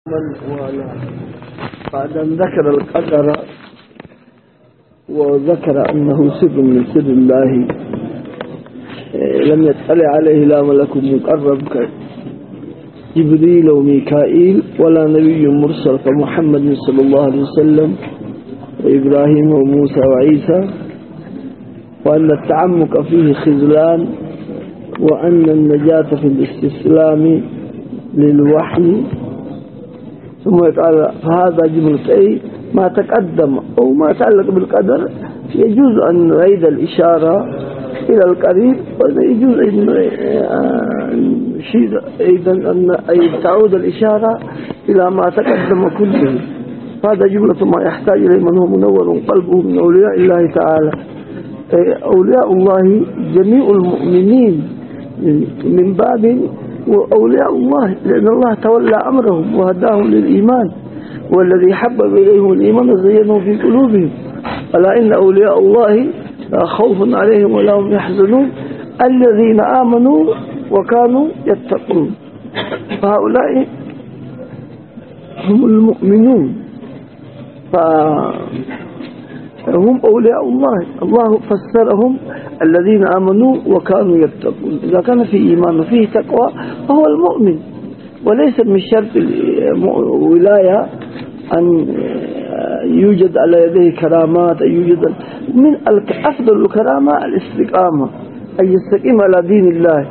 من والاه بعد أن ذكر القدر وذكر أنه سر من سر الله لم يطلع عليه لا ملك مقرب كجبريل وميكائيل ولا نبي مرسل كمحمد صلى الله عليه وسلم وإبراهيم وموسى وعيسى، وأن التعمق فيه خذلان، وأن النجاة في الاستسلام للوحي. ثم قال فهذا جملة ما تقدم أو ما تعلق بالقدر يجوز أن نعيد الإشارة إلى القريب، ويجوز أن نشير أيضا أن تعود الإشارة إلى ما تقدم كله. هذا جملة ما يحتاج إليه من هو منور قلبه من أولياء الله تعالى. أولياء الله جميع المؤمنين من باب وأولياء الله، لأن الله تولى أمرهم وهداهم للإيمان، والذي حبب إليهم الإيمان زينه في قلوبهم. ألا إن أولياء الله لا خوف عليهم ولا هم يحزنون الذين آمنوا وكانوا يتقون. فهؤلاء هم المؤمنون، فهم أولياء الله. الله فسرهم الذين آمنوا وكانوا يتقون. إذا كان في إيمان وفيه تقوى فهو المؤمن، وليس من شرط الولاية أن يوجد على يديه كرامات، أن يوجد من أفضل الكرامة الاستقامة، أن يستقيم على دين الله.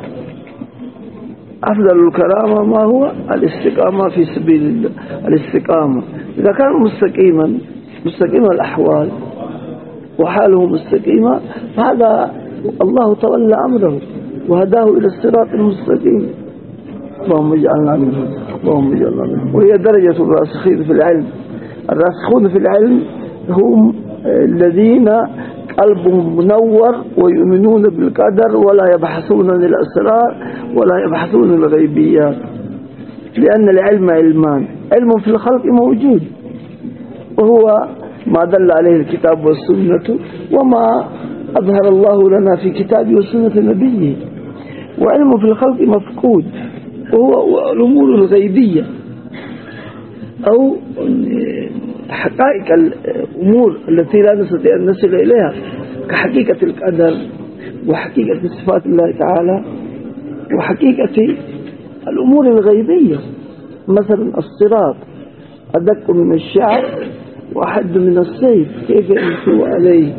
أفضل الكرامة ما هو الاستقامة في سبيل الله، الاستقامة. إذا كان مستقيم الأحوال وحاله مستقيمة فهذا الله تولى أمره وهداه إلى الصراط المستقيم. اللهم اجعلنا منهم، اللهم اجعلنا منهم. وهي درجة الراسخين في العلم. الراسخون في العلم هم الذين قلبهم منور ويؤمنون بالقدر ولا يبحثون عن الأسرار ولا يبحثون عن الغيبيات، لأن العلم علمان. علم في الخلق موجود وهو ما دل عليه الكتاب والسنة وما أظهر الله لنا في كتابه وسنة نبيه، وعلم في الخلق مفقود وهو الأمور الغيبية أو حقائق الأمور التي لا نستطيع أن نصل إليها، كحقيقة القدر وحقيقة صفات الله تعالى وحقيقة الأمور الغيبية. مثلا الصراط أدق من الشعر وأحد من السيف كيف يمشي عليه،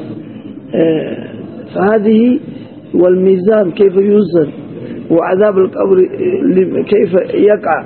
فهذه والميزان كيف يوزن، وعذاب القبر كيف يقع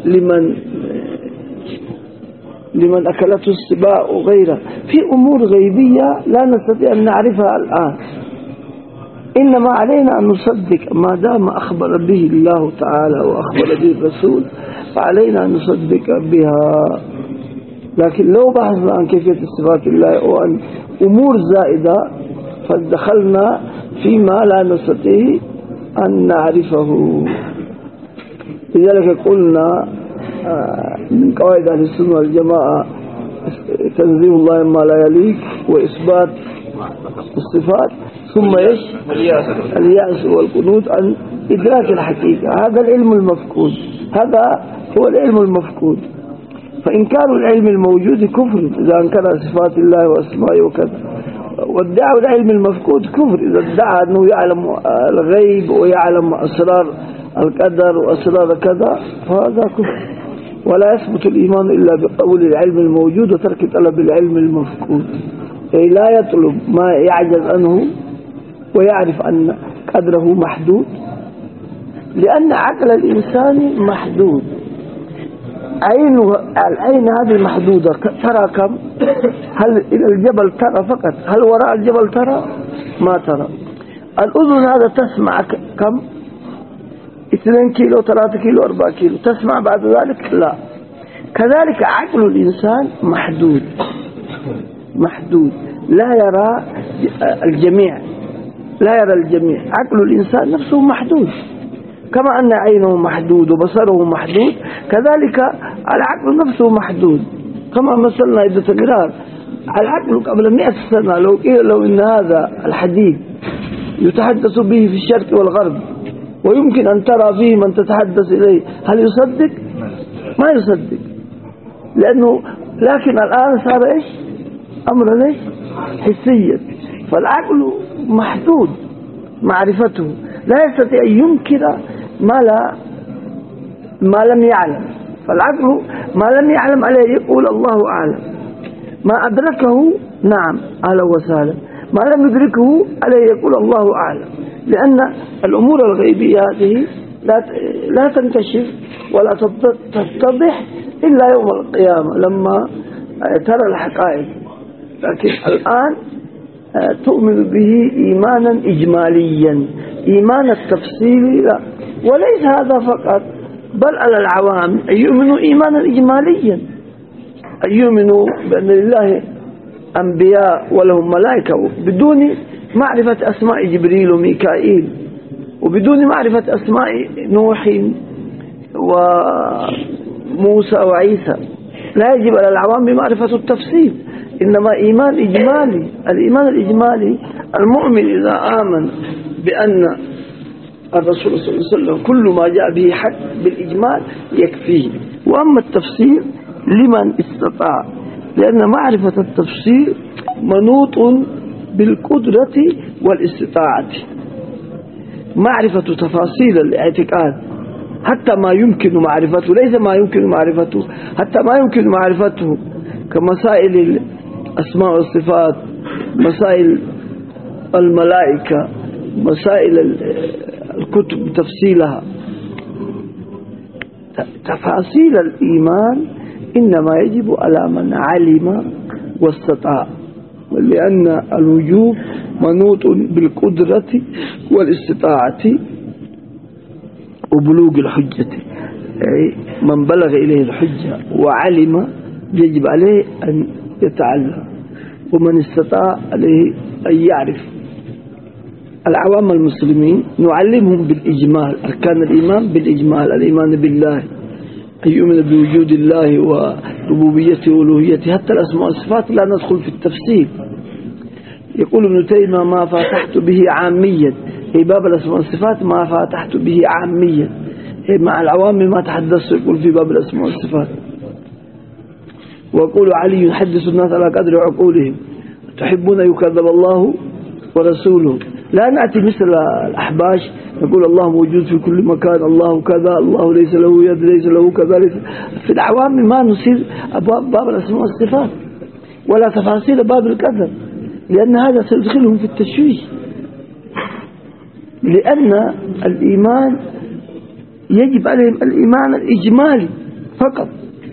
لمن أكلته السباع وغيره. في أمور غيبية لا نستطيع أن نعرفها الآن، إنما علينا أن نصدق ما دام أخبر به الله تعالى وأخبر به الرسول، فعلينا أن نصدق بها. لكن لو بحثنا عن كيفية صفات الله وعن أمور زائدة فدخلنا فيما لا نستطيع أن نعرفه. لذلك قلنا من قواعد أهل السنة والجماعة تنزيه الله ما لا يليق وإثبات الصفات، ثم اليأس والقنوط عن إدراك الحقيقة. هذا العلم المفقود، هذا هو العلم المفقود. فإنكار العلم الموجود كفر إذا أنكر صفات الله وأسمائه وكذا، وادعاء العلم المفقود كفر إذا ادعى أنه يعلم الغيب ويعلم أسرار القدر وأسرار كذا، فهذا كفر. ولا يثبت الإيمان إلا بقبول العلم الموجود وترك طلب العلم المفقود. أي لا يطلب ما يعجز عنه ويعرف أن قدره محدود، لأن عقل الإنسان محدود. العين هذه محدودة، ترى كم؟ هل إلى الجبل ترى فقط؟ هل وراء الجبل ترى؟ ما ترى. الأذن هذا تسمع كم؟ 2 كيلو 3 كيلو 4 كيلو، تسمع بعد ذلك؟ لا. كذلك عقل الإنسان محدود لا يرى الجميع، لا يرى الجميع. عقل الإنسان نفسه محدود، كما أن عينه محدود وبصره محدود، كذلك العقل نفسه محدود. كما مثلنا عدة مرات العقل قبل 100 سنة لو قيل له إن هذا الحديد يتحدث به في الشرق والغرب ويمكن أن ترى فيه من تتحدث إليه، هل يصدق؟ ما يصدق، لأنه لكن الآن صار إيش؟ أمر إيش؟ حسيا، فالعقل محدود معرفته، لا يستطيع أن ينكر ما لم يعلم. فالعقل ما لم يعلم عليه يقول الله أعلم، ما أدركه نعم أهلا وسهلا، ما لم يدركه عليه يقول الله أعلم، لأن الأمور الغيبية هذه لا تنكشف ولا تتضح إلا يوم القيامة لما ترى الحقائق. لكن الآن تؤمن به إيمانا إجماليا، إيمان التفصيل لا. وليس هذا فقط، بل على العوام أن يؤمنوا إيمانا إجماليا، أن يؤمنوا بأن لله أنبياء ولهم ملائكة بدون معرفة أسماء جبريل وميكائيل، وبدون معرفة أسماء نوح وموسى وعيسى. لا يجب على العوام بمعرفة التفصيل، إنما إيمان إجمالي. الإيمان الإجمالي المؤمن إذا آمن بأن الرسول صلى الله عليه وسلم كل ما جاء به حق بالإجمال يكفيه. وأما التفسير لمن استطاع، لأن معرفة التفسير منوط بالقدرة والاستطاعة. معرفة تفاصيل الاعتقاد حتى ما يمكن معرفته، ليس ما يمكن معرفته، حتى ما يمكن معرفته كمسائل الأسماء والصفات، مسائل الملائكة، مسائل الكتب تفصيلها. تفاصيل الإيمان إنما يجب على من علم واستطاع، لأن الوجوب منوط بالقدرة والاستطاعة وبلوغ الحجة. من بلغ إليه الحجة وعلم يجب عليه أن يتعلم، ومن استطاع عليه أن يعرف. العوام المسلمين نعلمهم بالإجمال أركان الإيمان بالإجمال: الإيمان بالله، أن يؤمن بوجود الله وربوبيته وألوهيته، حتى الأسماء والصفات لا ندخل في التفسير. يقول ابن تيمية: ما فاتحت به عاميا، في باب الأسماء والصفات ما فاتحت به عاميا، مع العوام ما تحدثت يقول في باب الأسماء والصفات. ويقول علي: يحدث الناس على قدر عقولهم، تحبون يكذب الله ورسوله. لا نأتي مثل الأحباش نقول الله موجود في كل مكان، الله كذا، الله ليس له يد، ليس له كذا، ليس. في العوام ما نصير باب الأسماء والصفات ولا تفاصيل باب القدر، لأن هذا سيدخلهم في التشويش. لأن الإيمان يجب عليهم الإيمان الإجمالي فقط،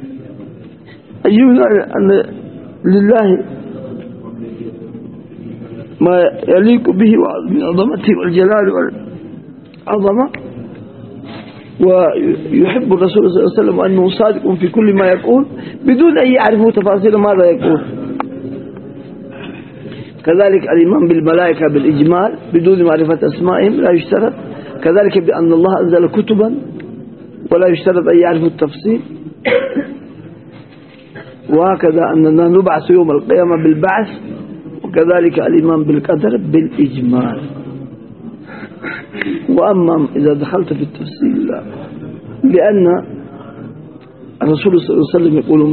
أن لله ما يليق به من عظمته والجلال والعظمة، ويحب الرسول صلى الله عليه وسلم أنه صادق في كل ما يقول بدون أن يعرفوا تفاصيل ماذا يقول. كذلك الإيمان بالملائكة بالإجمال بدون معرفة أسمائهم لا يشترط. كذلك بأن الله أنزل كتبا ولا يشترط أن يعرفوا التفصيل. وهكذا أننا نبعث يوم القيامة بالبعث، وكذلك الإيمان بالقدر بالإجمال. وأما إذا دخلت في التفصيل لا، لأن الرسول صلى الله عليه وسلم يقول: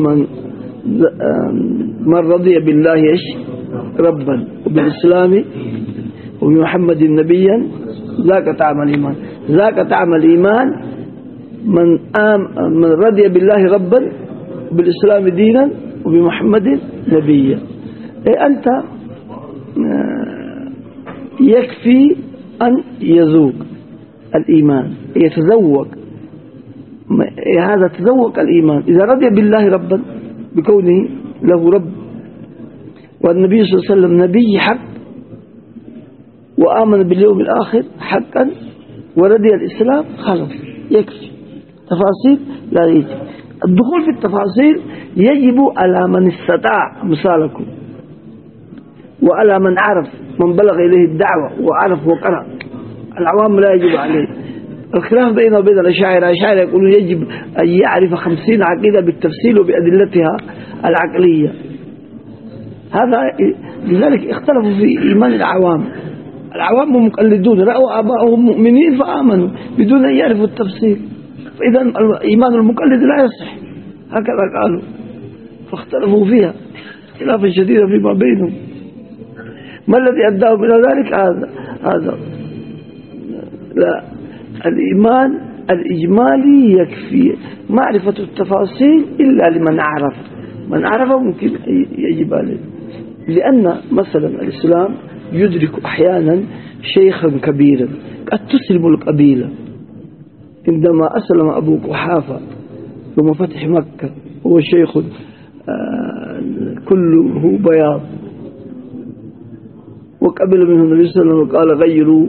من رضي بالله إيش ربا وبالإسلام وبمحمد نبيا ذاك طعم الإيمان. ذاك طعم الإيمان من رضي بالله ربا وبالإسلام دينا وبمحمد نبيا. أنت يكفي أن يذوق الإيمان، يتذوق هذا تذوق الإيمان. إذا رضي بالله ربا بكونه له رب، والنبي صلى الله عليه وسلم نبي حق، وآمن باليوم الآخر حقا، ورضي الإسلام، خلاص يكفي. تفاصيل لا يجب. الدخول في التفاصيل يجب على من استطاع مثالكم، وعلى من عرف، من بلغ إليه الدعوة وعرف وقرأ. العوام لا يجب عليه. الخلاف بينه وبين الأشاعرة يقولون يجب أن يعرف 50 عقيدة بالتفصيل وبأدلتها العقلية. هذا لذلك اختلفوا في إيمان العوام. العوام مقلدون، رأوا آباءهم مؤمنين فآمنوا بدون أن يعرفوا التفصيل، فإذا إيمان المقلد لا يصح. هكذا قالوا، فاختلفوا فيها خلافا شديدا فيما بينهم. ما الذي أداهم إلى ذلك؟ هذا لا، الإيمان الإجمالي يكفي، معرفة التفاصيل إلا لمن عرف، من عرف ممكن يجب عليه. لأن مثلا الإسلام يدرك أحيانا شيخا كبيرا، قد تسلم القبيلة. عندما أسلم أبو قحافة يوم فتح مكة هو شيخ كله بياض، وقبل منه النبي صلى الله عليه وسلم وقال غيروا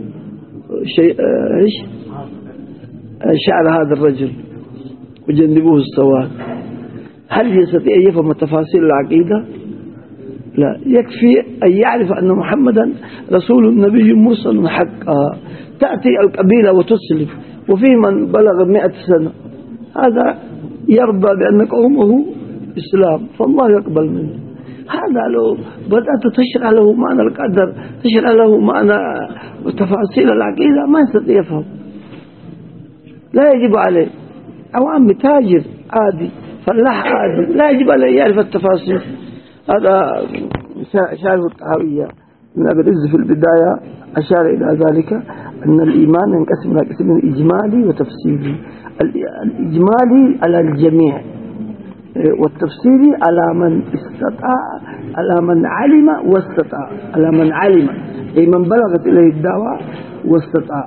شعر هذا الرجل وجنبوه السواد. هل يستطيع أن يفهم تفاصيل العقيدة؟ لا، يكفي أن يعرف أن محمدا رسول نبي مرسل حقا. تأتي القبيلة وتسلم، وفيه من بلغ 100 سنة، هذا يرضى بأن قومه إسلام، فالله يقبل منه. هذا لو بدأت تشرح له معنى القدر، تشرح له معنى تفاصيل العقيدة، ما يستطيع يفهم. لا يجب عليه. عوام تاجر عادي، فلاح عادي، لا يجب عليه يعرف التفاصيل. هذا شارح الطحاوية من أبي العز في البداية أشار إلى ذلك، أن الإيمان ينقسم إلى قسمين: إجمالي وتفسيري. الإجمالي على الجميع، والتفسيري على من استطاع، على من علم واستطاع، على من علم أي من بلغت إليه الدعوة واستطاع.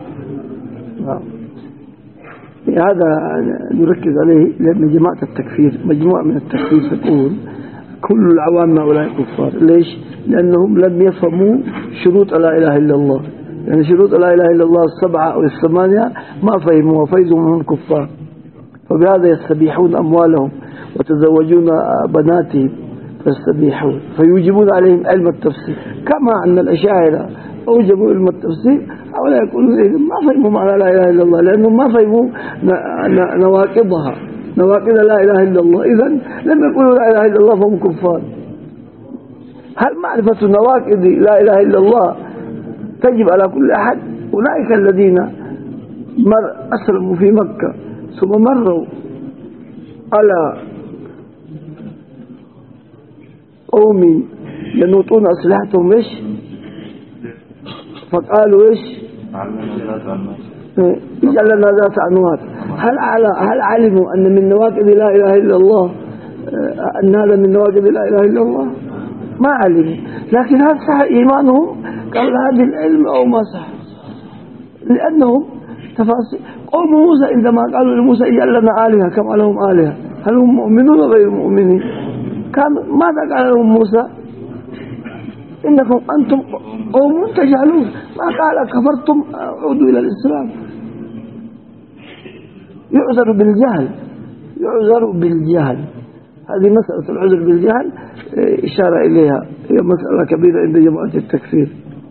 هذا نركز عليه، لأن جماعة التكفير مجموعة من التكفير تقول كل العوام هؤلاء كفار. ليش؟ لأنهم لم يفهموا شروط لا إله إلا الله، يعني شروط لا إله إلا الله 7 أو 8 ما فهموا، فإذا هم كفار. فبهذا يستبيحون أموالهم وتزوجون بناتهم فيستبيحون، فيوجبون عليهم علم التفسير. كما أن الأشاعرة أوجبوا علم التفسير، هؤلاء يقولون ما فهموا معنى لا إله إلا الله، لأنهم ما فهموا نواقضها، نواقض لا إله إلا الله. إذن لم يقولوا لا إله إلا الله فهم كفار. هل معرفة نواقض لا إله إلا الله تجب على كل أحد؟ أولئك الذين أسلموا في مكة ثم مروا على قوم ينوطون أسلحتهم إيش؟ فقالوا إيش؟ اجعل لنا ذات أنواط. هل علموا أن من نواقض لا إله إلا الله أن هذا من نواقض لا إله إلا الله؟ ما علموا. لكن هل صح إيمانهم؟ قال هذا العلم أو ما صح؟ لأنهم تفاصيل. قوم موسى عندما قالوا لموسى اجعل لنا آلهة كما لهم آلهة، هل هم مؤمنون غير مؤمنين؟ ماذا قال لهم موسى؟ إنكم أنتم قوم تجهلون. ما قال كفرتم عودوا إلى الإسلام. يعذر بالجهل، يعذر بالجهل. هذه مسألة العذر بالجهل إشارة إليها، هي مسألة كبيرة عند جماعة التكفير.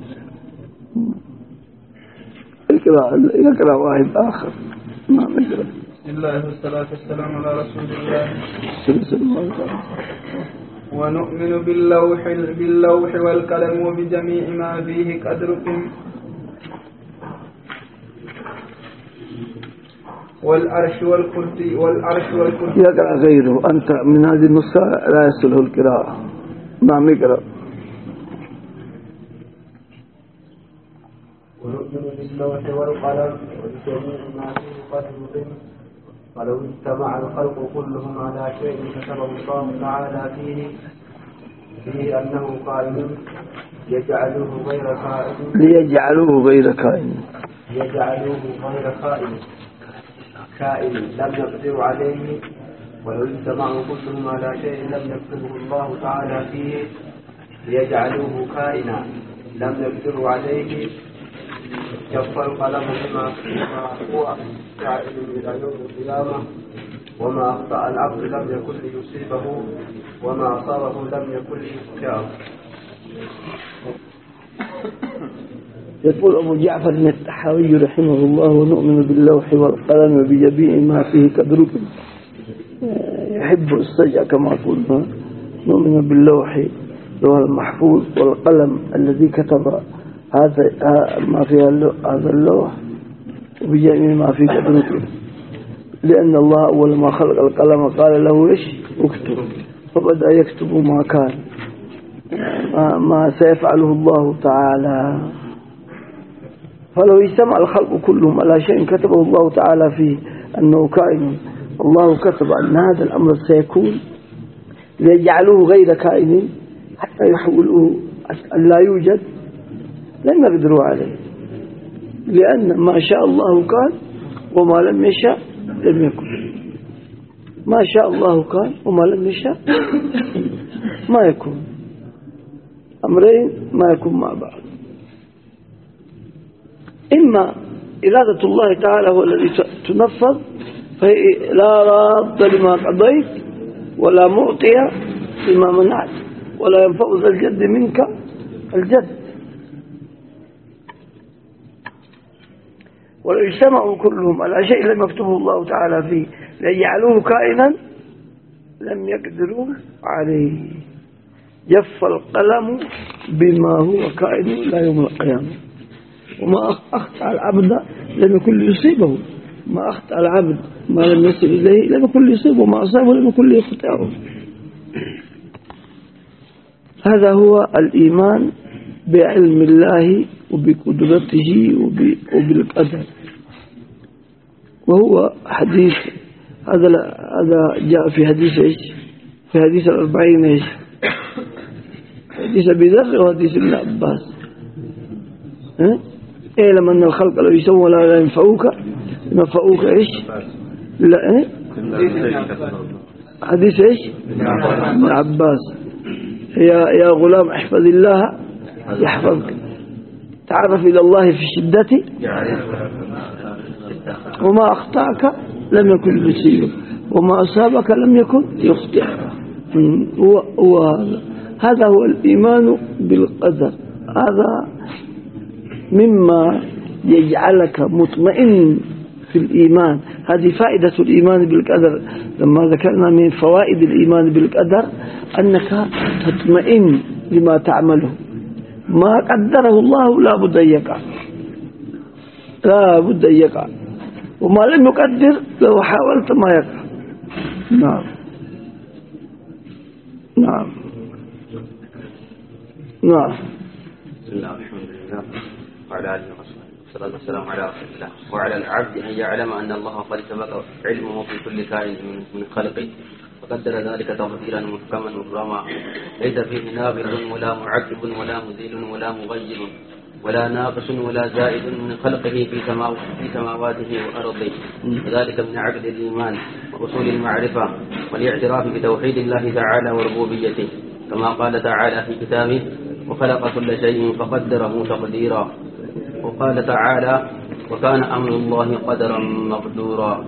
يقرأ واحد آخر. ما نقرأ. بسم الله والصلاة والسلام على رسول الله. ونؤمن باللوح والقلم وبجميع ما فيه قدركم والعرش والكرسي يقرأ غيره. أنت من هذه النسخة لا يسهله القراءة. نعم يقرأ. ونؤمن باللوح والقلم وبجميع ما فيه قدركم ولو اجتمع الخلق كلهم على شيء كتبه الله تعالى فيه أنه قائم ليجعلوه غير كائن لم يقدر عليه. ولو اجتمعوا كلهم على شيء لم يكتبه الله تعالى فيه ليجعلوه كائنا لم يقدروا عليه. جف القلم بما هو كائن إلى يوم القيامة. وما أخطأ العبد لم يكن ليصيبه وما أصابه لم يكن ليخطئه. يقول أبو جعفر الطحاوي رحمه الله: ونؤمن باللوح والقلم وبجميع ما فيه قدركم. يحب السجع كما قلنا. نؤمن باللوح اللوح المحفوظ والقلم الذي كتب هذا ما فيه هذا اللوح وبجميع ما فيه قدركم. لأن الله أول ما خلق القلم قال له إيش اكتب، فبدأ يكتب ما كان ما سيفعله الله تعالى. فلو اجتمع الخلق كلهم على شيء كتبه الله تعالى فيه أنه كائن، الله كتب أن هذا الأمر سيكون، ليجعلوه غير كائن حتى يحولوه أن لا يوجد، لن يقدروا عليه، لأن ما شاء الله كان وما لم يشاء لم يكن. ما شاء الله كان وما لم يشاء ما يكون، أمرين ما يكون مع بعض. إما إرادة الله تعالى هو الذي تنفذ، فهي لا راد لما قضيت ولا معطي لما منعت ولا ينفع ذا الجد منك الجد. ولو اجتمعوا كلهم على شيء لم يكتبه الله تعالى فيه ليجعلوه كائنا لم يقدروا عليه. جف القلم بما هو كائن لا يوم القيامة. وما أخطأ العبد لم يكن ليصيبه، ما أخطأ العبد ما لم يصل إليه لم يكن ليصيبه، وما أصابه لم يكن ليخطئه. هذا هو الإيمان بعلم الله وبقدرته وبالقدر. وهو حديث هذا جاء في حديث إيش؟ في حديث 40 إيش؟ حديث أبي ذر وحديث ابن عباس. اعلم أن الخلق لو يسووا ولا ينفعوك إيش؟ لا حديث إيش؟ ابن عباس. يا غلام احفظ الله يحفظك، تعرف إلى الله في الشدة وما أخطأك لم يكن ليصيبك وما أصابك لم يكن ليخطئك. هذا هو الإيمان بالقدر. هذا مما يجعلك مطمئن في الإيمان. هذه فائدة الإيمان بالقدر. لما ذكرنا من فوائد الإيمان بالقدر أنك تطمئن لما تعمله، ما قدره الله لا بد أن يقع، وما لم يقدر لو حاولت ما يقع. نعم نعم نعم. بسم الله والحمد لله وعلى آله وصحبه والصلاة والسلام على رسول الله. وعلى العبد أن يعلم أن الله قد سبق علمه في كل كائن من خلقه، وقدر ذلك تقديرا محكما مبرما، ليس فيه ناقص ولا معقب ولا مزيل ولا مغير ولا ناقص ولا زائد من خلقه في سماواته وأرضه. وذلك من عقد الإيمان وأصول المعرفة والاعتراف بتوحيد الله تعالى وربوبيته، كما قال تعالى في كتابه: وخلق كل شيء فقدره تقديرا. وقال تعالى: وكان أمر الله قدرا مقدورا.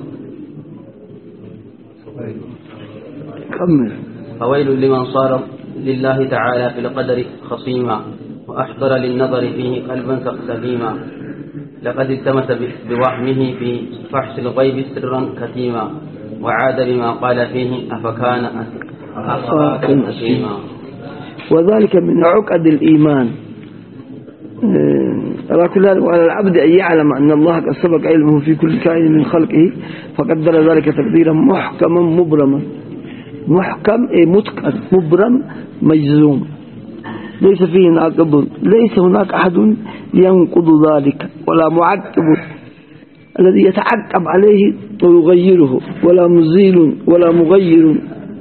فويل لمن صار لله تعالى في القدر خصيما وأحضر للنظر فيه قلبا سليما، لقد التمس بوهمه في فحص الغيب سرا كتيما، وعاد بما قال فيه أفكان أثيما. وذلك من عقد الإيمان. على كل هذا، وعلى العبد أن يعلم أن الله قد سبق علمه في كل كائن من خلقه، فقدر ذلك تقديرا محكما مبرما. محكم متقن، مبرم مجزوم، ليس فيه ناقض، ليس هناك أحد ينقض ذلك، ولا معقب الذي يتعقب عليه ويغيره، ولا مزيل ولا مغير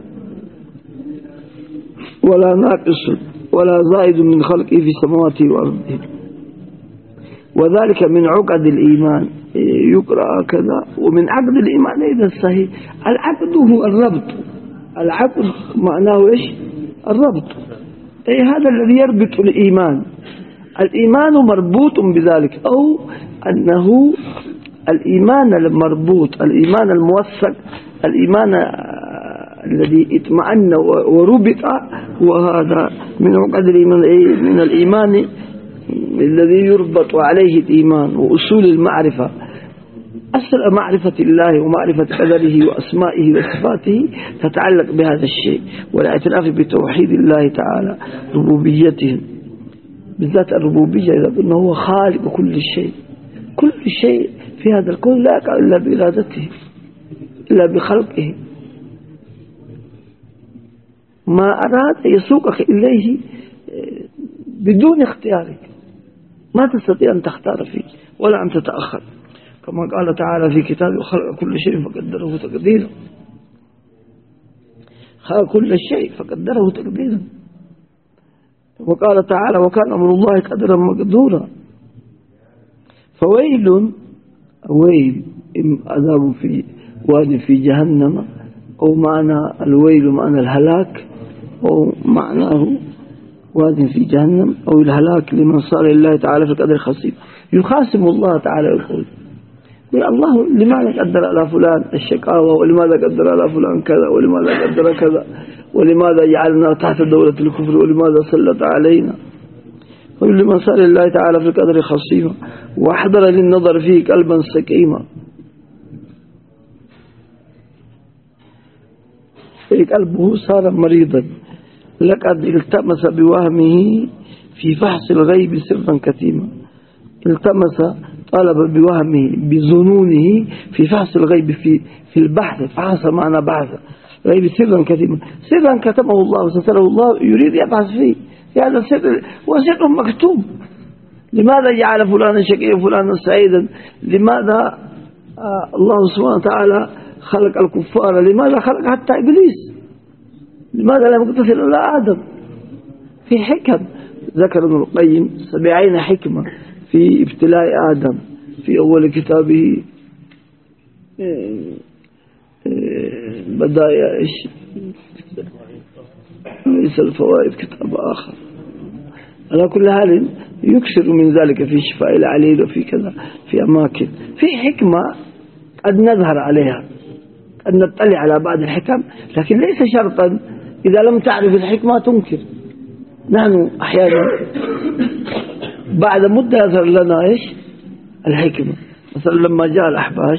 ولا ناقص ولا زائد من خلقه في سماواته وأرضه. وذلك من عقد الإيمان. يقرأ كذا. ومن عقد الإيمان إذا صحيح. العقد هو الربط. العقد معناه إيش؟ الربط. أي هذا الذي يربط الإيمان. الإيمان مربوط بذلك، أو أنه الإيمان المربوط، الإيمان الموثق، الإيمان الذي اطمأن وربط، وهذا من عقد الإيمان. من الإيمان الذي يربط عليه الإيمان وأصول المعرفة. أصل معرفة الله ومعرفة قدره وأسمائه وصفاته تتعلق بهذا الشيء، والاعتراف بتوحيد الله تعالى ربوبيته، بالذات الربوبية. إذا قلنا هو خالق كل شيء، كل شيء في هذا الكون لا يقع إلا بإرادته. إلا بخلقه. ما أراد يسوقك إليه بدون اختيارك، ما تستطيع أن تختار فيه ولا أن تتأخر، كما قال تعالى في كتابه: خلق كل شيء فقدره تقديرا. خلق كل شيء فقدره تقديرا. وقال تعالى: وكان أمر الله قدرا مقدورا. فويل عذاب في واد في جهنم، أو معنى الويل معنى الهلاك، أو معناه واد في جهنم، أو الهلاك لمن صار لله تعالى في القدر خصيب. يخاصم الله تعالى يقول: الله لماذا قدر على فلان الشقاوة، ولماذا قدر على فلان كذا، ولماذا قدر كذا، ولماذا جعلنا تحت دولة الكفر، ولماذا سلط علينا. ولمن صار لله تعالى في القدر خصيما، وأحضر للنظر فيه قلبا سكيما. قلبه صار مريضا، لقد التمس بوهمه في فحص الغيب سرا كتيما. التمس، طلب بوهمه بظنونه في فحص الغيب، في البحث. فحص معنى بحث غيب سرا كتيما. سرا كتمه الله وستره الله، يريد يبحث فيه. هذا سر، وسر مكتوب. لماذا جعل فلانا شقيا فلانا سعيدا؟ لماذا الله سبحانه وتعالى خلق الكفار؟ لماذا خلق حتى إبليس؟ لماذا لم يقتصر إلا آدم؟ في حكم ذكر ابن القيم 70 حكمة في ابتلاء آدم في أول كتابه بداية ليس الفوائد، كتاب آخر. على كل حال يكثر من ذلك في شفاء العليل وفي كذا، في أماكن في حكمة قد نظهر عليها، قد نطلع على بعض الحكم، لكن ليس شرطا إذا لم تعرف الحكمة تنكر. نحن أحيانا بعد مدة يظهر لنا إيش الحكمة. مثلا لما جاء الأحباش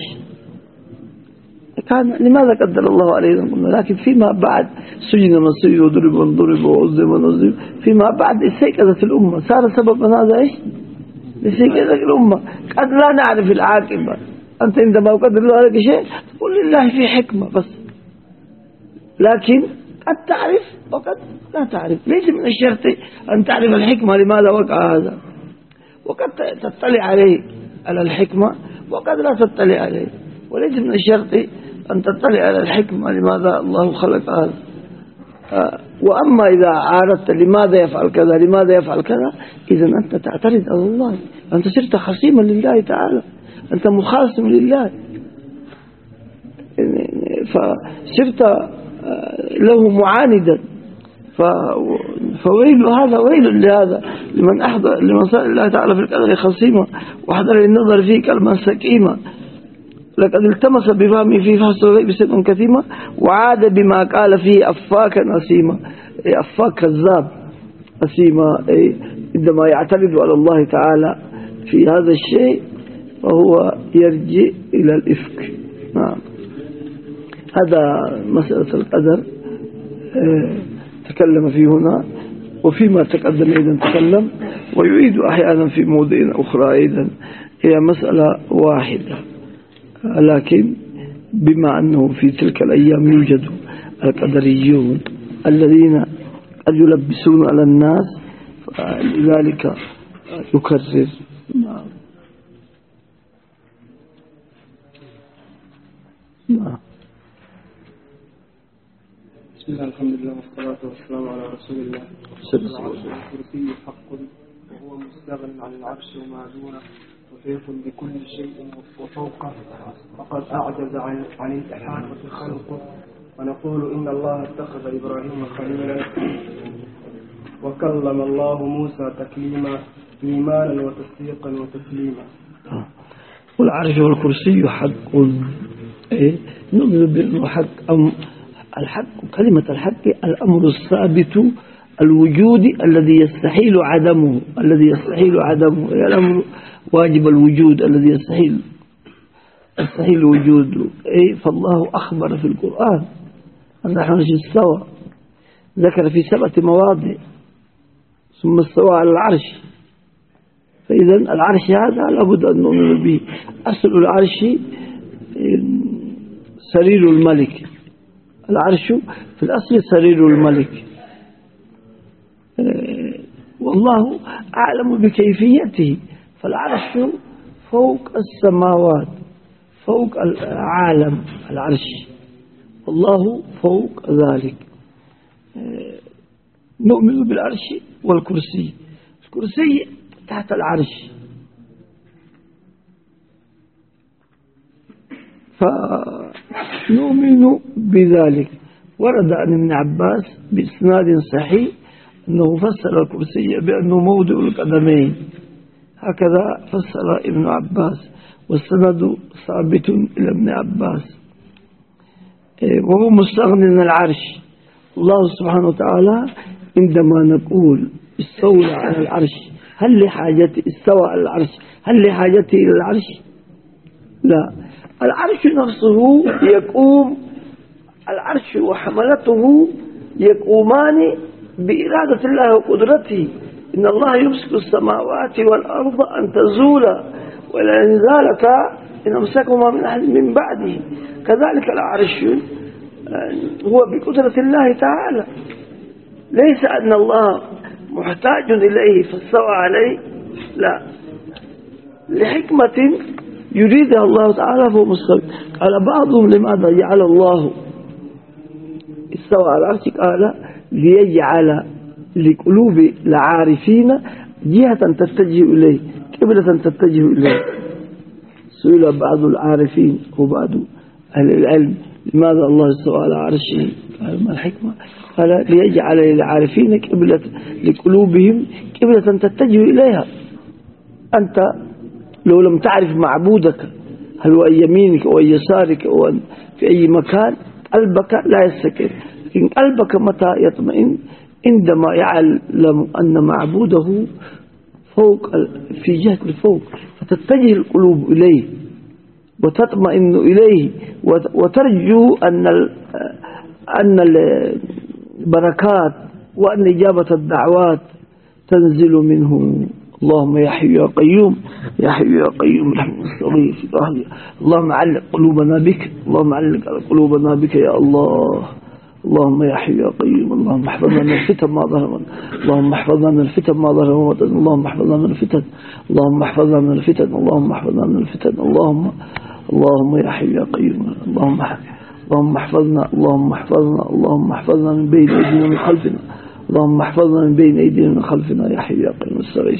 كان لماذا قدر الله علينا، لكن فيما بعد سجن من سجن وضرب من ضرب وعذب من عذب، فيما بعد استيقظت الأمة، صار سبب من هذا إيش استيقظت الأمة. قد لا نعرف العاقبة. أنت عندما يقدر الله عليك شيء تقول لله في حكمة بس، لكن قد تعرف وقد لا تعرف. ليس من الشرط أن تعرف الحكمة لماذا وقع هذا، وقد تطلع عليه على الحكمة وقد لا تطلع عليه. وليس من الشرط أن تطلع على الحكمة لماذا الله خلق هذا. وأما إذا عارضت لماذا يفعل كذا لماذا يفعل كذا، إذا أنت تعترض على الله، أنت صرت خصيما لله تعالى، أنت مخاصم لله، فصرت له معاندا. فويل هذا، ويل لهذا لمن صار الله تعالى في القدر خصيما، وحضر للنظر فيه كلمة سكيمة. لقد التمس بفهمه في فحص الغيب سرا كثيما، وعاد بما قال فيه أفاكا أثيما. أفاك كذاب، أثيما عندما يعترض على الله تعالى في هذا الشيء فهو يرجع إلى الإفك. نعم، هذا مسألة القدر تكلم فيه هنا، وفيما تقدم أيضا تكلم، ويعيد أحيانا في موضع أخرى أيضا. هي مسألة واحدة، لكن بما أنه في تلك الأيام يوجد القدريون الذين قد يلبسون على الناس، لذلك يكرر. نعم. بسم الله، الحمد لله والصلاة والسلام على رسول الله. الكرسي حق وهو مستغن عن العرش وما دونه، محيط بكل شيء وفوقه، وقد أعجز عن الإحاطة خلقه. ونقول إن الله اتخذ إبراهيم خليلا، وكلم الله موسى تكليما، إيمانا وتصديقا وتسليما. والعرش والكرسي حق، نؤمن بأنه حق. الحق، كلمة الحق الأمر الثابت الوجود الذي يستحيل عدمه، الأمر واجب الوجود الذي يستحيل وجوده. فالله أخبر في القرآن أن نحن استوى، ذكر في 7 مواضع، ثم استوى على العرش. فإذا العرش هذا لابد أن نؤمن به. أصل العرش سرير الملك. العرش في الأصل سرير الملك، والله أعلم بكيفيته. فالعرش فوق السماوات، فوق العالم العرش، والله فوق ذلك. نؤمن بالعرش والكرسي. الكرسي تحت العرش، فنؤمن بذلك. ورد عن ابن عباس بإسناد صحيح أنه فسر الكرسي بأنه موضع القدمين، هكذا فسر ابن عباس، والسند ثابت إلى ابن عباس. وهو مستغني عن العرش. الله سبحانه وتعالى عندما نقول استولى على العرش، هل لحاجته استوى على العرش، هل لحاجته إلى العرش؟ لا، العرش نفسه يقوم، العرش وحملته يقومان بإرادة الله وقدرته. إن الله يمسك السماوات والأرض أن تزولا ولئن زالتا إن أمسكهما من أحد من بعده. كذلك العرش هو بقدرة الله تعالى، ليس أن الله محتاج إليه فاستوى عليه، لا، لحكمة يريدها الله تعالى فهو مستوى. قال بعضهم لماذا جعل الله استوى على العرش؟ قال ليجعل لقلوب العارفين جهة تتجه إليه، قبلة تتجه إليه. سئل بعض العارفين وبعض أهل العلم لماذا الله استوى على عرشه؟ قال ما الحكمة؟ قال ليجعل للعارفين قبلة لقلوبهم قبلة تتجه إليها. أنت لو لم تعرف معبودك هل هو يمينك أو يسارك أو في أي مكان، قلبك لا يستقر. لكن قلبك متى يطمئن؟ عندما يعلم أن معبوده فوق، في جهة الفوق، فتتجه القلوب إليه وتطمئن إليه وترجو أن البركات وأن إجابة الدعوات تنزل منه. اللهم يا حي يا قيوم، يا حي يا قيوم رحمة الصغير. اللهم علق قلوبنا بك، اللهم علق قلوبنا بك يا الله. اللهم يا حي يا قيوم، اللهم احفظنا من الفتن ما ظهر منها، اللهم احفظنا من الفتن ما ظهر منها، اللهم احفظنا من الفتن، اللهم احفظنا من الفتن، اللهم احفظنا من الفتن، اللهم يا حي يا قيوم، اللهم احفظنا، اللهم احفظنا، اللهم احفظنا من بين ايدينا ومن خلفنا، اللهم احفظنا من بين ايدينا ومن خلفنا يا حي يا قيوم استغيث.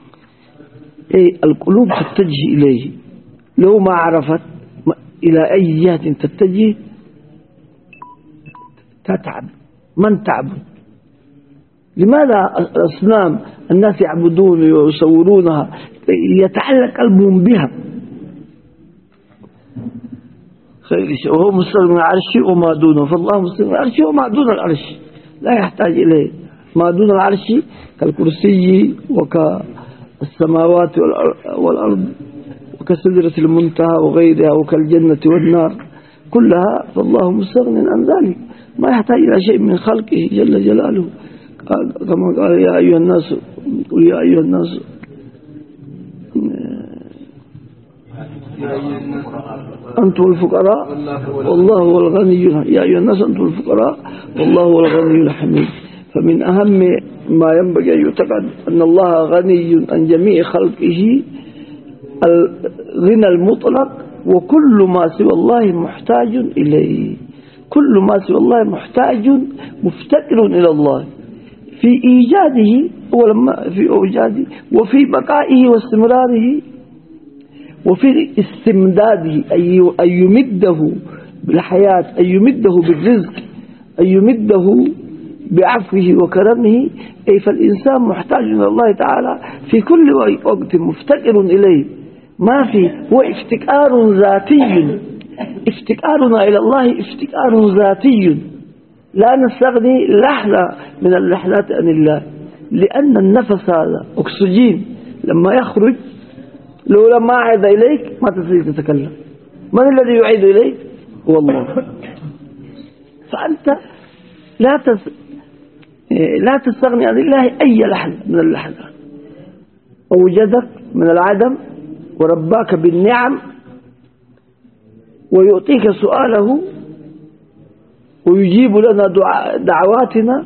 القلوب تتجه إليه. لو ما عرفت إلى أي جهة تتجه تتعب. من تعبد؟ لماذا الأصنام الناس يعبدون ويصورونها يتعلق قلبهم بها؟ خير شيء وهو مستغني عن العرش وما دونه، فالله مستغني عن العرش وما دون العرش لا يحتاج إليه. ما دون العرش كالكرسي وكالسماوات والأرض وكسدرة المنتهى وغيرها وكالجنة والنار كلها، فالله مستغني عن ذلك، ما يحتاج إلى شيء من خلقه جل جلاله. كما قال يا أيها الناس، قل يا أيها الناس أنتم الفقراء والله هو الغني، يا أيها الناس أنتم الفقراء والله هو الغني الحميد. فمن أهم ما ينبغي أن يعتقد أن الله غني عن جميع خلقه الغنى المطلق، وكل ما سوى الله محتاج إليه، كل ما سوى الله محتاج مفتقر إلى الله في إيجاده ولما في أوجاده وفي بقائه واستمراره وفي استمداده، أن يمده بالحياة، أن يمده بالرزق، أن يمده بعفوه وكرمه. أي فالإنسان محتاج إلى الله تعالى في كل وقت مفتقر إليه، ما في، هو افتقار ذاتي. افتقارنا إلى الله افتقار ذاتي، لا نستغني لحظة من اللحظات عن الله، لأن النفس هذا أكسجين لما يخرج لو لما عاد إليك ما تستطيع تتكلم. من الذي يعيد إليك؟ هو الله. فأنت لا تستغني عن الله أي لحظة من اللحظات. أوجدك من العدم ورباك بالنعم ويعطيك سؤاله ويجيب لنا دعواتنا،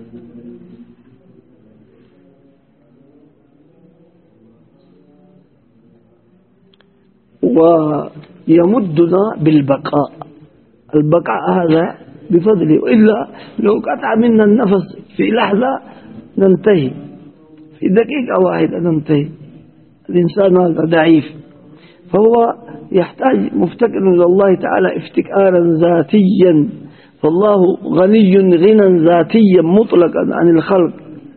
ويمدنا بالبقاء. البقاء هذا بفضله، وإلا لو قطع منا النفس في لحظة ننتهي، في دقيقة واحدة ننتهي. الإنسان هذا ضعيف، فهو يحتاج مفتقر إلى الله تعالى افتقارا ذاتيا، فالله غني غنى ذاتيا مطلقا عن الخلق.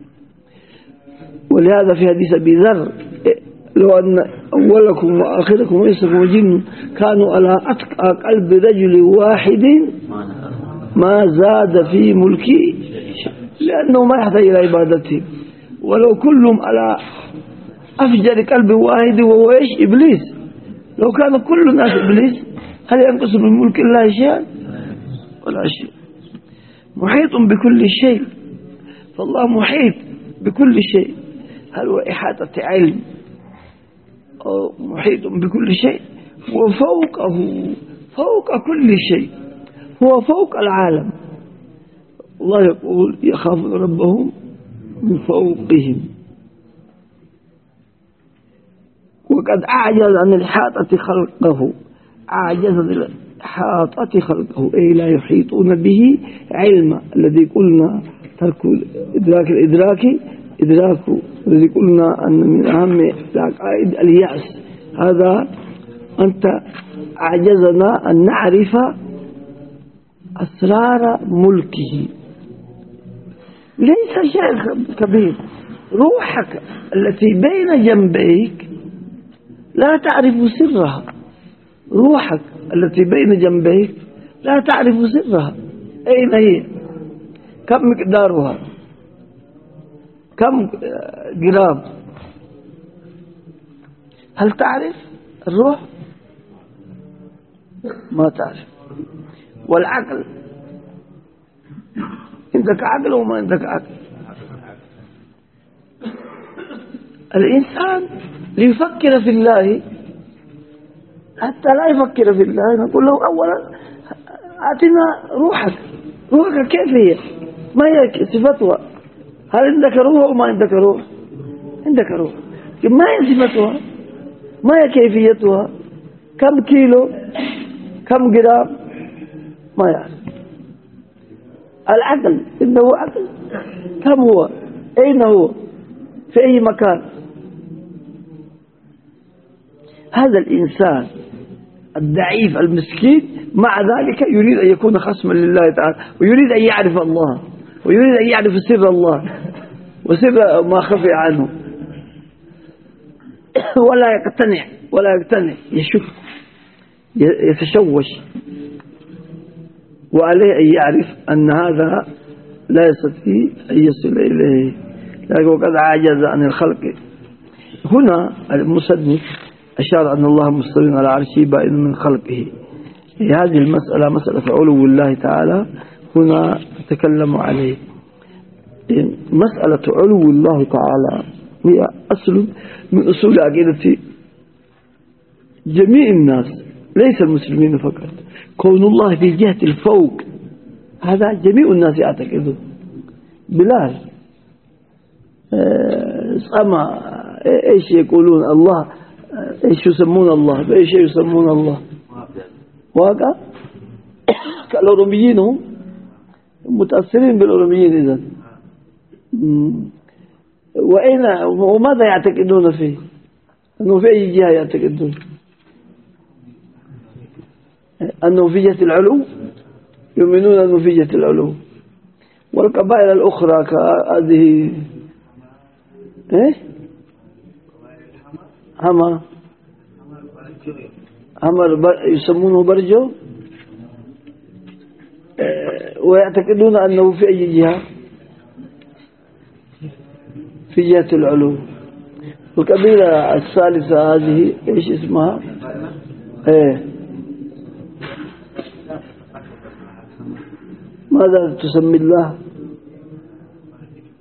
ولهذا في حديث أبي ذر: لو أن أولكم وآخركم وإنسكم وجن كانوا على أتقى قلب رجل واحد ما زاد في ملكي، لأنه ما يحتاج إلى عبادته. ولو كلهم على أفجر قلب واحد وهو إيش؟ إبليس. لو كان كل الناس إبليس هل ينقص من ملك الله شيئا؟ ولا شيء. محيط بكل شيء، فالله محيط بكل شيء. هل هو إحاطة علم أو محيط بكل شيء؟ وفوقه فوق كل شيء، هو فوق العالم. الله يقول: يخافون ربهم من فوقهم. وقد أعجز عن الإحاطة خلقه، أعجز عن الإحاطة خلقه، أي لا يحيطون به علما. الذي قلنا ترك إدراك الذي قلنا أن من أهم عقائد اليأس. هذا أنت أعجزنا أن نعرف أسرار ملكه. ليس شيء كبير. روحك التي بين جنبيك لا تعرف سرها، روحك التي بين جنبيك لا تعرف سرها. أين هي؟ كم مقدارها؟ كم جرام؟ هل تعرف الروح؟ ما تعرف. والعقل، عندك عقل وما عندك عقل. الإنسان ليفكر في الله، حتى لا يفكر في الله نقول له: أولا أعطنا روحك كيف هي؟ ما هي صفتها؟ هل عندك روح أو ما عندك روح؟ عندك روح. ما هي صفتها؟ ما هي كيفيتها؟ كم كيلو؟ كم جرام؟ ما يعرف. العقل، إنه عقل، كم هو؟ أين هو؟ في أي مكان؟ هذا الإنسان الضعيف المسكين مع ذلك يريد أن يكون خصما لله تعالى، ويريد أن يعرف الله، ويريد أن يعرف سر الله وسر ما خفي عنه، ولا يقتنع يشك يتشوش. وعليه أن يعرف أن هذا لا يستطيع أن يصل إليه، لكن وقد عجز عن الخلق. هنا المصنف أشار أن الله مستوٍ على عرشه بائن من خلقه. هذه المسألة مسألة علو الله تعالى هنا نتكلم عليه. مسألة علو الله تعالى هي أصل من أصول عقيدة جميع الناس، ليس المسلمين فقط. كون الله في جهة الفوق هذا جميع الناس يعتقدون. بلال أما إيش يقولون الله؟ إيش يسمون الله؟ بإيش يسمون الله؟ واقع كالأوروبيين، هم متأثرين بالأوروبيين. إذن وماذا يعتقدون فيه؟ أنه في أي جهة يعتقدون؟ أنه في جهة العلو، يؤمنون أنه في جهة العلو. والقبائل الأخرى كهذه همر يسمونه برجو، ويعتقدون أنه في أي جهة؟ في جهة العلو. والقبيلة الثالثة هذه إيش اسمها؟ ماذا تسمي الله؟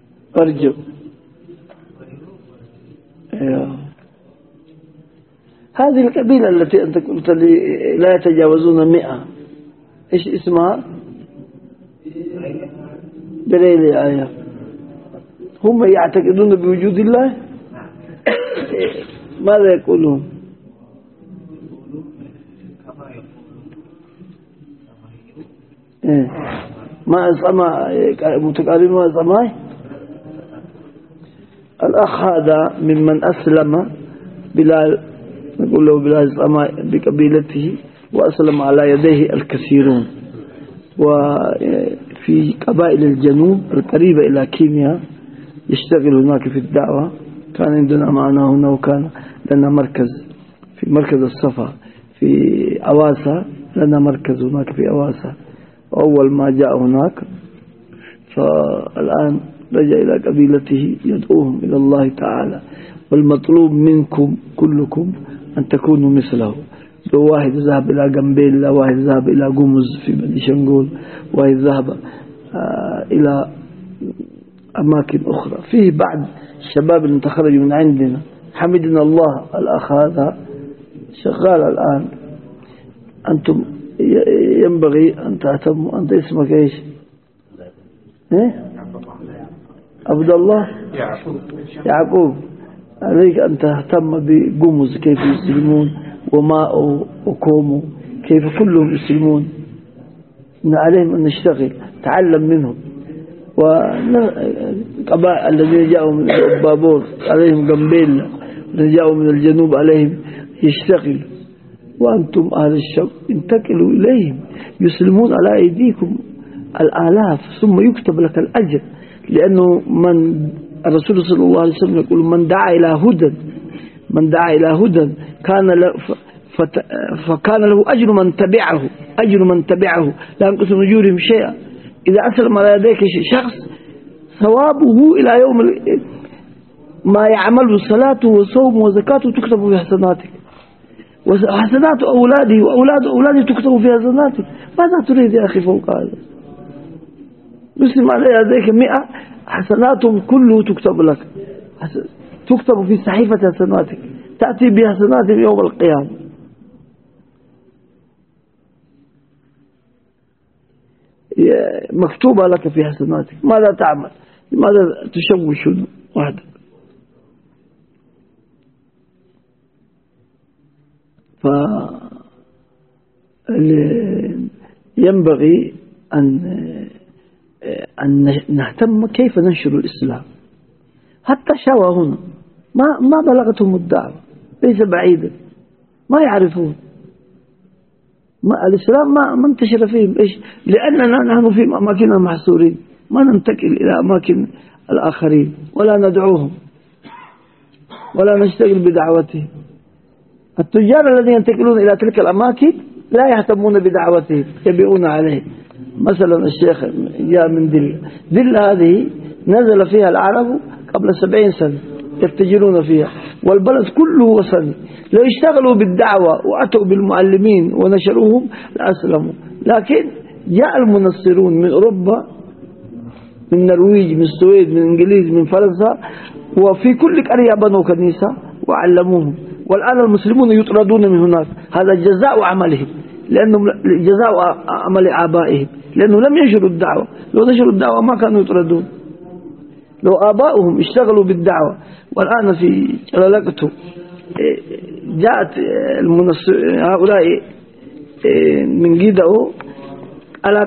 برجو. هذه القبيلة التي أنت قلت لي لا يتجاوزون 100 إيش اسمها؟ بريلي آية. هم يعتقدون بوجود الله. ماذا يقولون؟ ما أسمع متقاربين ما أسمعه. الأخ هذا ممن أسلم بلال، نقول له بلال أسلم بقبيلته وأسلم على يديه الكثيرون. وفي قبائل الجنوب القريبة إلى كينيا يشتغل هناك في الدعوة. كان عندنا معنا هنا، وكان لنا مركز في مركز الصفا في أواسا، لنا مركز هناك في أواسا. أول ما جاء هناك فالآن رجع إلى قبيلته يدعوهم إلى الله تعالى. والمطلوب منكم كلكم أن تكونوا مثله. لو واحد ذهب إلى جنبيلا، واحد ذهب إلى قمز في بني شنغول، واحد ذهب إلى أماكن أخرى. فيه بعض الشباب اللي تخرجوا من عندنا، حمدنا الله. الأخ هذا شغال الآن. أنتم ينبغي أن تهتموا. أنت اسمك إيش؟ عبد الله يعقوب. عليك أن تهتم بقمز كيف يسلمون، وماء وكومو كيف كلهم يسلمون. إن عليهم أن نشتغل، تعلم منهم. والقبائل الذين جاءوا من البابور عليهم جنبيلا، الذين جاءوا من الجنوب عليهم يشتغل. وأنتم أهل الشرق انتقلوا إليهم، يسلمون على أيديكم الآلاف، ثم يكتب لك الأجر. لأنه الرسول صلى الله عليه وسلم يقول من دعا إلى هدى فكان له أجر من تبعه لا ينقص من أجورهم شيئا. إذا أسلم على يديك شخص ثوابه إلى يوم ما يعمل صلاته وصومه وزكاته تكتب في حسناتك، وحسنات أولاده وأولاد أولاده تكتب في حسناتك. ماذا تريد يا أخي فوق هذا؟ يسلم على يديك 100 حسناتهم كله تكتب لك، تكتب في صحيفة حسناتك، تأتي بحسناتهم يوم القيامة. مكتوبة لك في حسناتك. ماذا تعمل؟ لماذا تشوش وحدك؟ فينبغي أن نهتم كيف ننشر الإسلام. حتى شاوى هنا ما بلغتهم الدعوة، ليس بعيدا، ما يعرفون الإسلام ما انتشر فيهم. إيش؟ لأننا نحن في أماكننا محصورين، ما ننتقل إلى أماكن الآخرين ولا ندعوهم ولا نشتغل بدعوتهم. التجار الذين ينتقلون إلى تلك الأماكن لا يهتمون بدعوتهم، يبيعون عليه. مثلا الشيخ جاء من دل هذه نزل فيها العرب قبل 70 سنة يتجرون فيها، والبلد كله وثني. لو اشتغلوا بالدعوة وأتوا بالمعلمين ونشروهم لأسلموا. لكن جاء المنصرون من أوروبا، من النرويج، من السويد، من إنجليز، من فرنسا، وفي كل قرية بنوا كنيسة وعلموهم. والآن المسلمون يطردون من هناك. هذا جزاء عملهم، لأنهم جزاء عمل آبائهم، لأنه لم ينشروا الدعوة. لو نشروا الدعوة ما كانوا يطردون. لو آباؤهم اشتغلوا بالدعوة. والآن في جلالته جاءت هؤلاء من جيدأو على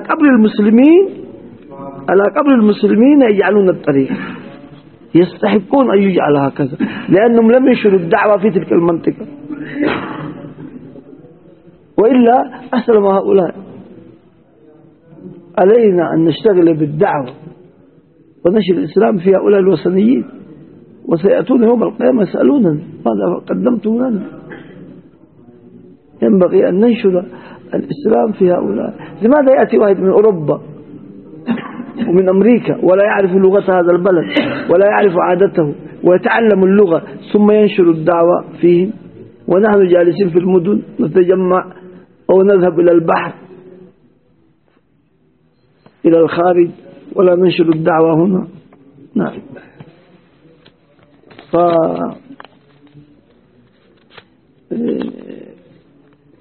قبر المسلمين يجعلون الطريق. يستحقون أن يجعل هكذا، لأنهم لم ينشروا الدعوة في تلك المنطقة، وإلا أسلم هؤلاء. علينا أن نشتغل بالدعوة ونشر الإسلام في هؤلاء الوثنيين، وسيأتون يوم القيامة يسألوننا ماذا قدمتم لنا. ينبغي أن ننشر الإسلام في هؤلاء. لماذا يأتي واحد من أوروبا ومن أمريكا ولا يعرف لغة هذا البلد ولا يعرف عادته ويتعلم اللغة ثم ينشر الدعوة فيهم، ونحن جالسين في المدن نتجمع أو نذهب إلى البحر إلى الخارج ولا ننشر الدعوة هنا؟ نعم.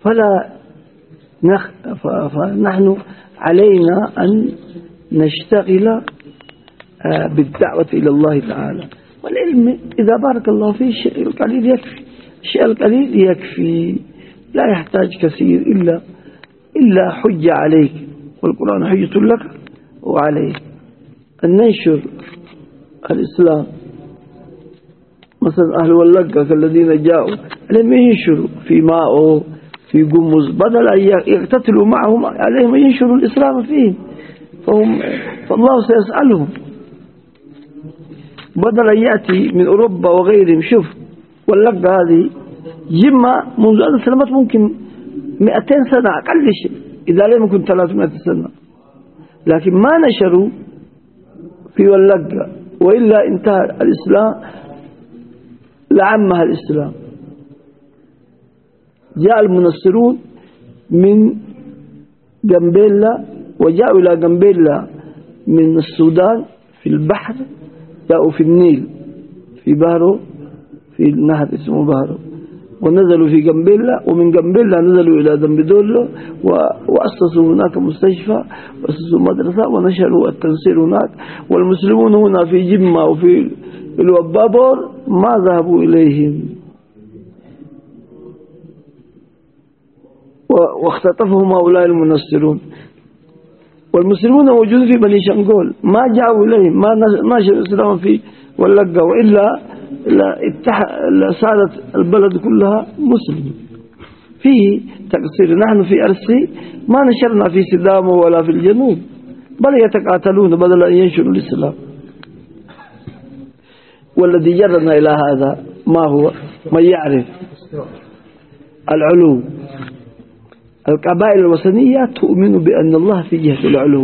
فنحن علينا أن نشتغل بالدعوة إلى الله تعالى. والعلم إذا بارك الله فيه الشيء القليل يكفي، الشيء القليل يكفي، لا يحتاج كثير إلا حجة عليك، والقرآن حجة لك وعليك. أن ننشر الإسلام، مثلا أهل واللقة كالذين جاءوا عليهم ينشروا في ماء في قمص، بدل أن يقتتلوا معهم عليهم ينشروا الإسلام فيهم، فالله سيسألهم، بدل أن يأتي من أوروبا وغيرهم. شوف واللقة هذه جمة منذ 1000 سنة، ممكن 200 سنة أقل شيء، إذا لم يكن 300 سنة، لكن ما نشروا في واللقة، وإلا انتهى الإسلام لعمها الإسلام. جاء المنصرون من جنبيلا، وجاءوا إلى جنبيلا من السودان في البحر، جاءوا في النيل في بحره، في النهر اسمه بحره، ونزلوا في جنبيلا، ومن جنبيلا نزلوا إلى دمبدولو وأسسوا هناك مستشفى وأسسوا مدرسة ونشروا التنصير هناك. والمسلمون هنا في جمة وفي الوبابور ما ذهبوا إليهم، واختطفهم هؤلاء المنصرون. والمسلمون موجودون في بني شنغول، ما جاءوا إليهم، ما نشروا الإسلام في واللقة، وإلا صارت البلد كلها مسلم. فيه تقصير. نحن في أرسي ما نشرنا في سدامه ولا في الجنوب، بل يتقاتلون بدل أن ينشروا الإسلام. والذي جرنا إلى هذا ما هو؟ من يعرف العلو. القبائل الوثنية تؤمن بأن الله في جهة العلو.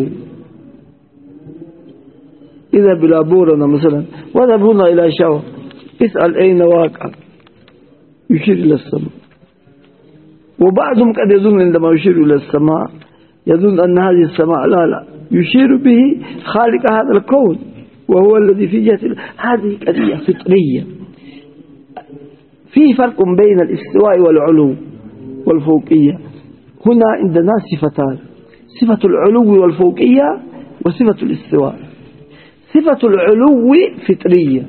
إذا بلا بورنا مثلا وذهبنا إلى شاو، اسأل أين واقع، يشير إلى السماء. وبعضهم قد يظن عندما يشير إلى السماء يظن أن هذه السماء، لا، يشير به خالق هذا الكون، وهو الذي في جهة. هذه قضية فطرية. في فرق بين الاستواء والعلو والفوقية. هنا عندنا صفتان: صفة العلو والفوقية، وصفة الاستواء. صفة العلو فطرية،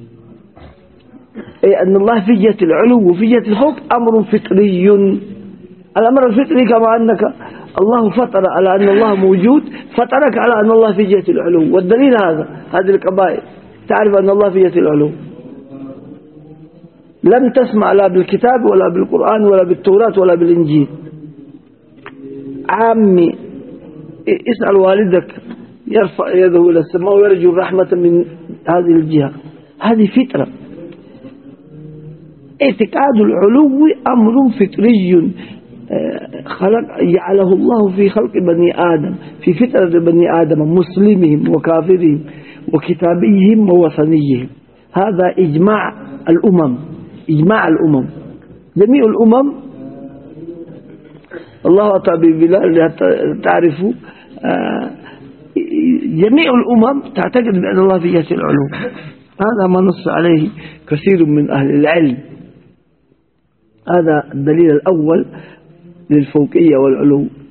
أي أن الله في جهة العلو وفي جهة الفوق أمر فطري. الأمر الفطري كما أنك الله فطر على أن الله موجود، فطرك على أن الله في جهة العلو. والدليل هذه القبائل تعرف أن الله في جهة العلو. لم تسمع لا بالكتاب ولا بالقرآن ولا بالتوراة ولا بالإنجيل. عامي اسأل والدك يرفع يده إلى السماء ويرجو الرحمة من هذه الجهة. هذه فطرة. اعتقاد العلو أمر فطري جعله الله في خلق بني آدم، في فطرة بني آدم، مسلمهم وكافرهم وكتابيهم ووثنيهم. هذا إجماع الأمم، إجماع الأمم، جميع الأمم. الله أعطى ببلاد تعرفوا، جميع الأمم تعتقد بأن الله في جهة العلو. هذا ما نص عليه كثير من أهل العلم. هذا الدليل الأول للفوقية والعلو.